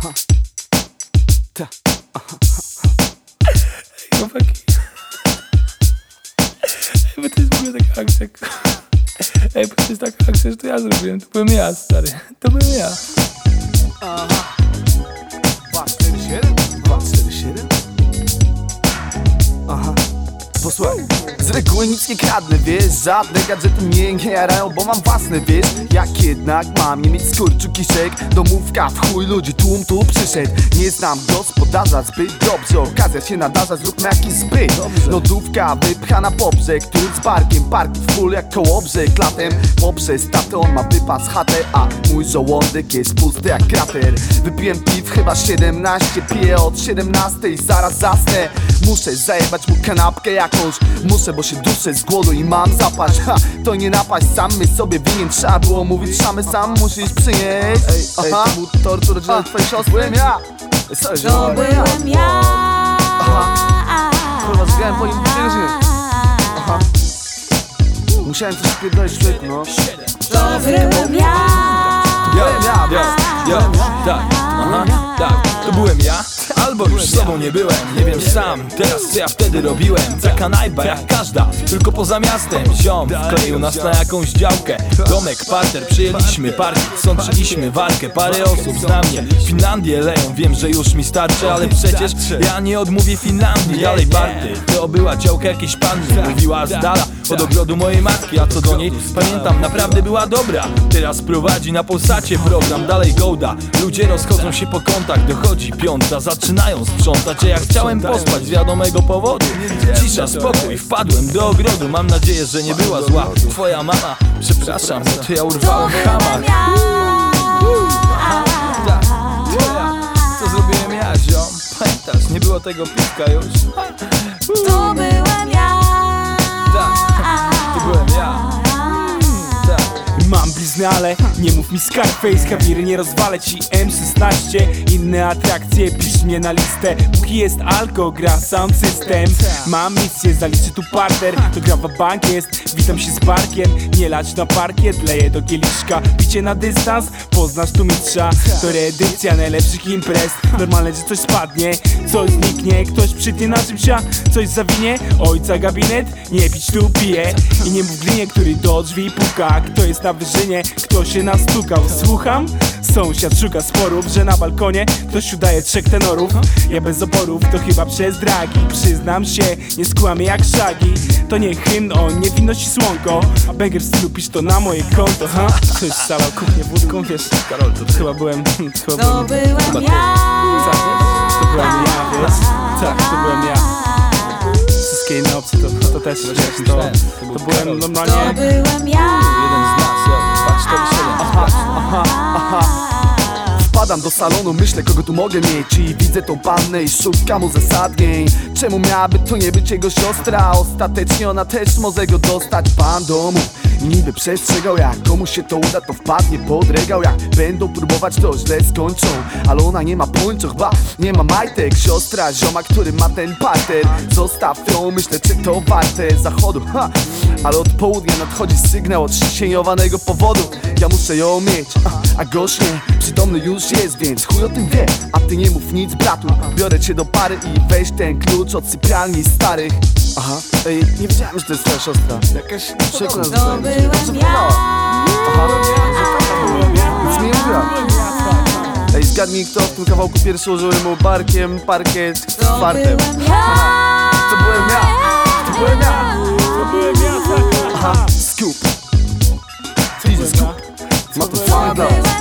Aha. Ta. Aha. Ej, chłopaki. Ej, bo to jest w ogóle taka akcja. Ej, bo to jest taka akcja, że to ja zrobiłem. To byłem ja, stary. To byłem ja. Aha. 247? 247? Aha. Posłuchaj, z reguły nic nie kradnę, wiesz. Żadne gadżety mnie nie jarają, bo mam własne, wiesz. Jak jednak mam nie mieć skurczu kiszek. Domówka w chuj, ludzi, tłum tu przyszedł. Nie znam gospodarza zbyt dobrze. Okazja się nadarza, zróbmy jakiś zbyt. Lodówka wypchana po brzeg, tur z barkiem. Parki w full jak kołobrzeg. Latem poprzez tatę, on ma wypas chatę, a mój żołądek jest pusty jak krater. Wypiłem piw chyba 17, piję od 17 i zaraz zasnę. Muszę zajebać mu kanapkę jakąś. Muszę, bo się duszę z głodu i mam zapaść. Ha, to nie napaść, sam my sobie winien. Trzeba było mówić, szamy sam musisz przynieść. Ej, to był tort urodzinowy twojej siostry. Byłem ja. To byłem ja. Aha. Kurwa, zgrałem po nim urodziny. Aha. Musiałem coś pierdolić, człowieku, no. To byłem ja. Byłem ja, tak, aha, tak, to byłem ja. Albo już z sobą nie byłem, nie wiem sam teraz co ja wtedy robiłem. Taka knajpa jak każda, tylko poza miastem. Ziom wkleił nas na jakąś działkę. Domek, parter, przyjęliśmy parki, sączyliśmy walkę. Parę osób zna mnie, Finlandię leją. Wiem, że już mi starczy, ale przecież ja nie odmówię Finlandii. Dalej party, to była działka jakiejś panny. Mówiła z dala od ogrodu mojej matki, a co do niej pamiętam, naprawdę była dobra. Teraz prowadzi na Polsacie program, dalej gołda. Ludzie rozchodzą się po kątach, dochodzi piąta, zaczynają sprzątać, a ja chciałem pospać z wiadomego powodu. Cisza, spokój, wpadłem do ogrodu. Mam nadzieję, że nie była zła twoja mama. Przepraszam, bo to ja urwałem chama. Tak, to zrobiłem ja, ziom. Pamiętasz, nie było tego piwka już. To byłem ja. To byłem ja. Mam bliznę, ale nie mów mi Scarface. Kawiry nie rozwalę ci M16. Inne atrakcje, pisz mnie na listę. Póki jest alko, gra sound system. Mam misję, zaliczy tu parter. To gra w bank jest, witam się z barkiem. Nie lać na parkiet, leję do kieliszka. Picie na dystans, poznasz tu mistrza. To reedycja najlepszych imprez. Normalne, że coś spadnie, coś zniknie. Ktoś przytnie na czymś, a coś zawinie. Ojca gabinet, nie pić tu piję. I nie mów glinie, który do drzwi puka. Kto jest na wyżynie, kto się nastukał. Słucham? Sąsiad szuka sporów, że na balkonie ktoś udaje 3 tenorów. Ja bez oporów, to chyba przez dragi. Przyznam się, nie skłamię jak szagi. To nie hymn o niewinności słonko. Banger w stylu pisz to na moje konto. Ha? Ktoś salał kuchnię wódką, wiesz. Karol, to chyba byłem To byłem ja. To byłem ja, wiesz. Tak, to byłem ja. Wszystkie inne opcje to też, wiesz, to byłem normalnie. To byłem ja. Jeden z nas, ja, 247. Wpadam do salonu, myślę kogo tu mogę mieć. I widzę tą pannę i szukam uzasadnień. Czemu miałaby to nie być jego siostra? Ostatecznie ona też może go dostać. Pan domu niby przestrzegał, jak komu się to uda, to wpadnie pod regał. Jak będą próbować, to źle skończą. Ale ona nie ma pończoch, ba, nie ma majtek. Siostra zioma, który ma ten parter. Zostaw ją, myślę czy to warte zachodu, ha. Ale od południa nadchodzi sygnał od ścieniowanego powodu. Ja muszę ją mieć, a gość nie przytomny już jest, więc chuj o tym wie. A ty nie mów nic bratu, biorę cię do pary i weź ten klucz od sypialni starych. Aha, ej, nie wiedziałem, że to jest twoja siostra. Jakaś przekona To byłem ja. Aha, nic mi nie mówiła. Ej, zgadnij kto w tym kawałku pierwszy użył mu barkiem, parkiet, To fartem. byłem ja. To byłem ja, to byłem ja. To byłem ja, tak. Aha, Scoop. DJ Scoop. Ma to fajne dla was.